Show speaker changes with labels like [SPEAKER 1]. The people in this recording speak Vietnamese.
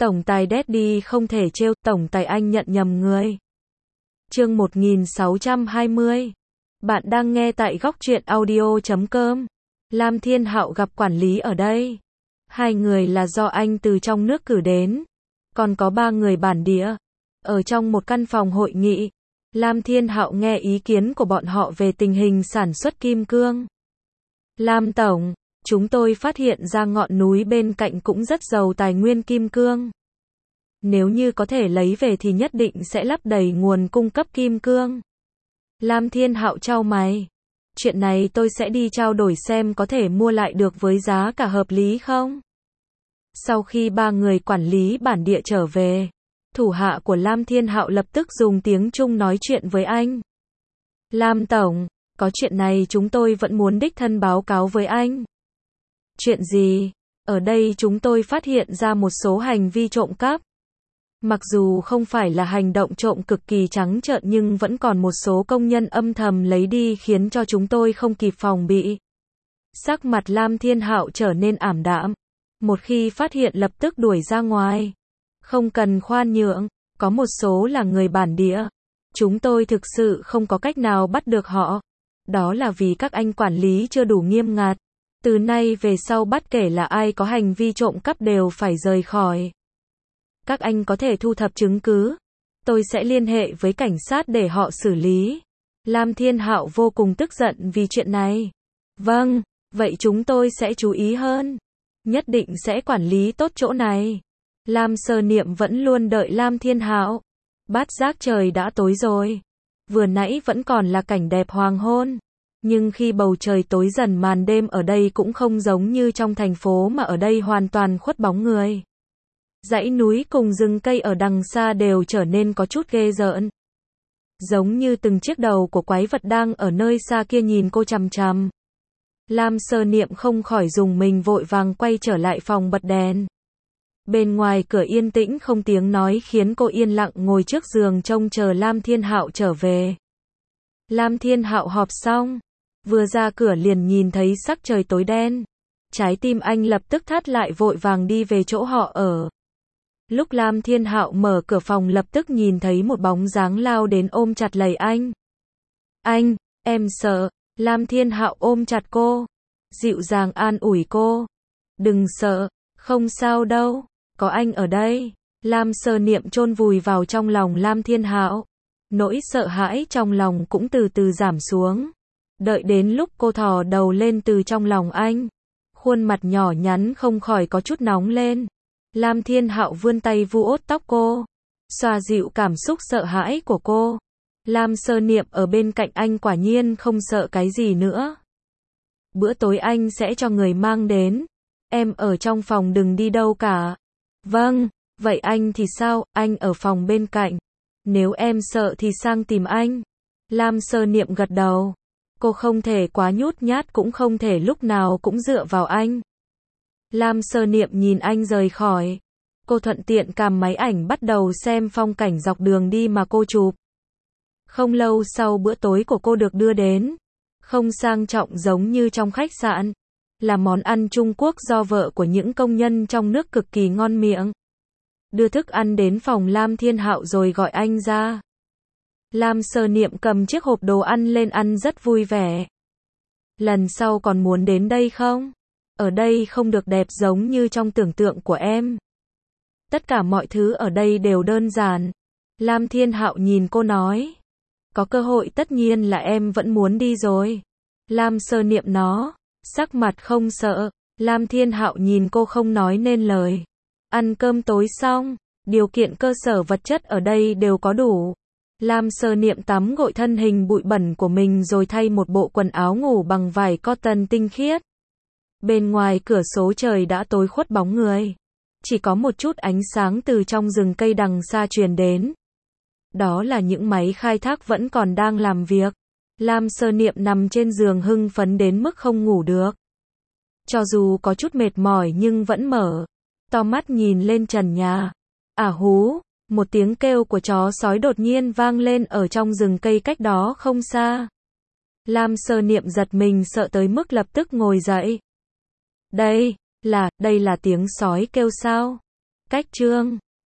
[SPEAKER 1] Tổng tài Daddy không thể trêu, tổng tài anh nhận nhầm người. Chương 1620. Bạn đang nghe tại góc truyện audio.com. Lam Thiên Hạo gặp quản lý ở đây. Hai người là do anh từ trong nước cử đến. Còn có 3 người bản địa. Ở trong một căn phòng hội nghị, Lam Thiên Hạo nghe ý kiến của bọn họ về tình hình sản xuất kim cương. Lam Tổng, chúng tôi phát hiện ra ngọn núi bên cạnh cũng rất giàu tài nguyên kim cương. Nếu như có thể lấy về thì nhất định sẽ lấp đầy nguồn cung cấp kim cương. Lam Thiên Hạo chau mày. Chuyện này tôi sẽ đi trao đổi xem có thể mua lại được với giá cả hợp lý không? Sau khi 3 người quản lý bản địa trở về, thủ hạ của Lam Thiên Hạo lập tức dùng tiếng Trung nói chuyện với anh. Lam Tổng, có chuyện này chúng tôi vẫn muốn đích thân báo cáo với anh. Chuyện gì? Ở đây chúng tôi phát hiện ra một số hành vi trộm cắp. Mặc dù không phải là hành động trộm cực kỳ trắng trợn nhưng vẫn còn một số công nhân âm thầm lấy đi khiến cho chúng tôi không kịp phòng bị. Sắc mặt Lam Thiên Hạo trở nên ảm đạm. Một khi phát hiện lập tức đuổi ra ngoài. Không cần khoan nhượng, có một số là người bản địa. Chúng tôi thực sự không có cách nào bắt được họ. Đó là vì các anh quản lý chưa đủ nghiêm ngặt. Từ nay về sau bất kể là ai có hành vi trộm cắp đều phải rời khỏi. Các anh có thể thu thập chứng cứ. Tôi sẽ liên hệ với cảnh sát để họ xử lý. Lam Thiên Hạo vô cùng tức giận vì chuyện này. Vâng, vậy chúng tôi sẽ chú ý hơn. Nhất định sẽ quản lý tốt chỗ này. Lam Sơ Niệm vẫn luôn đợi Lam Thiên Hạo. Bát giác trời đã tối rồi. Vừa nãy vẫn còn là cảnh đẹp hoàng hôn. Nhưng khi bầu trời tối dần màn đêm ở đây cũng không giống như trong thành phố mà ở đây hoàn toàn khuất bóng người. Dãy núi cùng rừng cây ở đằng xa đều trở nên có chút ghê rợn. Giống như từng chiếc đầu của quái vật đang ở nơi xa kia nhìn cô chằm chằm. Lam Sơ Niệm không khỏi dùng mình vội vàng quay trở lại phòng bật đèn. Bên ngoài cửa yên tĩnh không tiếng nói khiến cô yên lặng ngồi trước giường trông chờ Lam Thiên Hạo trở về. Lam Thiên Hạo họp xong, vừa ra cửa liền nhìn thấy sắc trời tối đen. Trái tim anh lập tức thắt lại vội vàng đi về chỗ họ ở. Lúc Lam Thiên Hạo mở cửa phòng lập tức nhìn thấy một bóng dáng lao đến ôm chặt lấy anh. Anh, em sợ. Lam Thiên Hạo ôm chặt cô, dịu dàng an ủi cô. Đừng sợ, không sao đâu, có anh ở đây. Lam Sơ Niệm chôn vùi vào trong lòng Lam Thiên Hạo. Nỗi sợ hãi trong lòng cũng từ từ giảm xuống. Đợi đến lúc cô thò đầu lên từ trong lòng anh, khuôn mặt nhỏ nhắn không khỏi có chút nóng lên. Lam Thiên Hạo vươn tay vu ốt tóc cô, xoa dịu cảm xúc sợ hãi của cô. Lam Sơ Niệm ở bên cạnh anh quả nhiên không sợ cái gì nữa. Bữa tối anh sẽ cho người mang đến. Em ở trong phòng đừng đi đâu cả. Vâng, vậy anh thì sao, anh ở phòng bên cạnh. Nếu em sợ thì sang tìm anh. Lam Sơ Niệm gật đầu. Cô không thể quá nhút nhát cũng không thể lúc nào cũng dựa vào anh. Lam Sơ Niệm nhìn anh rời khỏi. Cô thuận tiện cầm máy ảnh bắt đầu xem phong cảnh dọc đường đi mà cô chụp. Không lâu sau bữa tối của cô được đưa đến. Không sang trọng giống như trong khách sạn. Là món ăn Trung Quốc do vợ của những công nhân trong nước cực kỳ ngon miệng. Đưa thức ăn đến phòng Lam Thiên Hạo rồi gọi anh ra. Lam Sơ Niệm cầm chiếc hộp đồ ăn lên ăn rất vui vẻ. Lần sau còn muốn đến đây không? Ở đây không được đẹp giống như trong tưởng tượng của em. Tất cả mọi thứ ở đây đều đơn giản. Lam Thiên Hạo nhìn cô nói. Có cơ hội tất nhiên là em vẫn muốn đi rồi. Lam Sơ Niệm nó, sắc mặt không sợ. Lam Thiên Hạo nhìn cô không nói nên lời. Ăn cơm tối xong, điều kiện cơ sở vật chất ở đây đều có đủ. Lam Sơ Niệm tắm gội thân hình bụi bẩn của mình rồi thay một bộ quần áo ngủ bằng vải cotton tinh khiết. Bên ngoài cửa sổ trời đã tối khuất bóng người. Chỉ có một chút ánh sáng từ trong rừng cây đằng xa truyền đến. Đó là những máy khai thác vẫn còn đang làm việc. Lam Sơ Niệm nằm trên giường hưng phấn đến mức không ngủ được. Cho dù có chút mệt mỏi nhưng vẫn mở to mắt nhìn lên trần nhà. Hú, một tiếng kêu của chó sói đột nhiên vang lên ở trong rừng cây cách đó không xa. Lam Sơ Niệm giật mình sợ tới mức lập tức ngồi dậy. Đây là tiếng sói kêu sao? Cách chương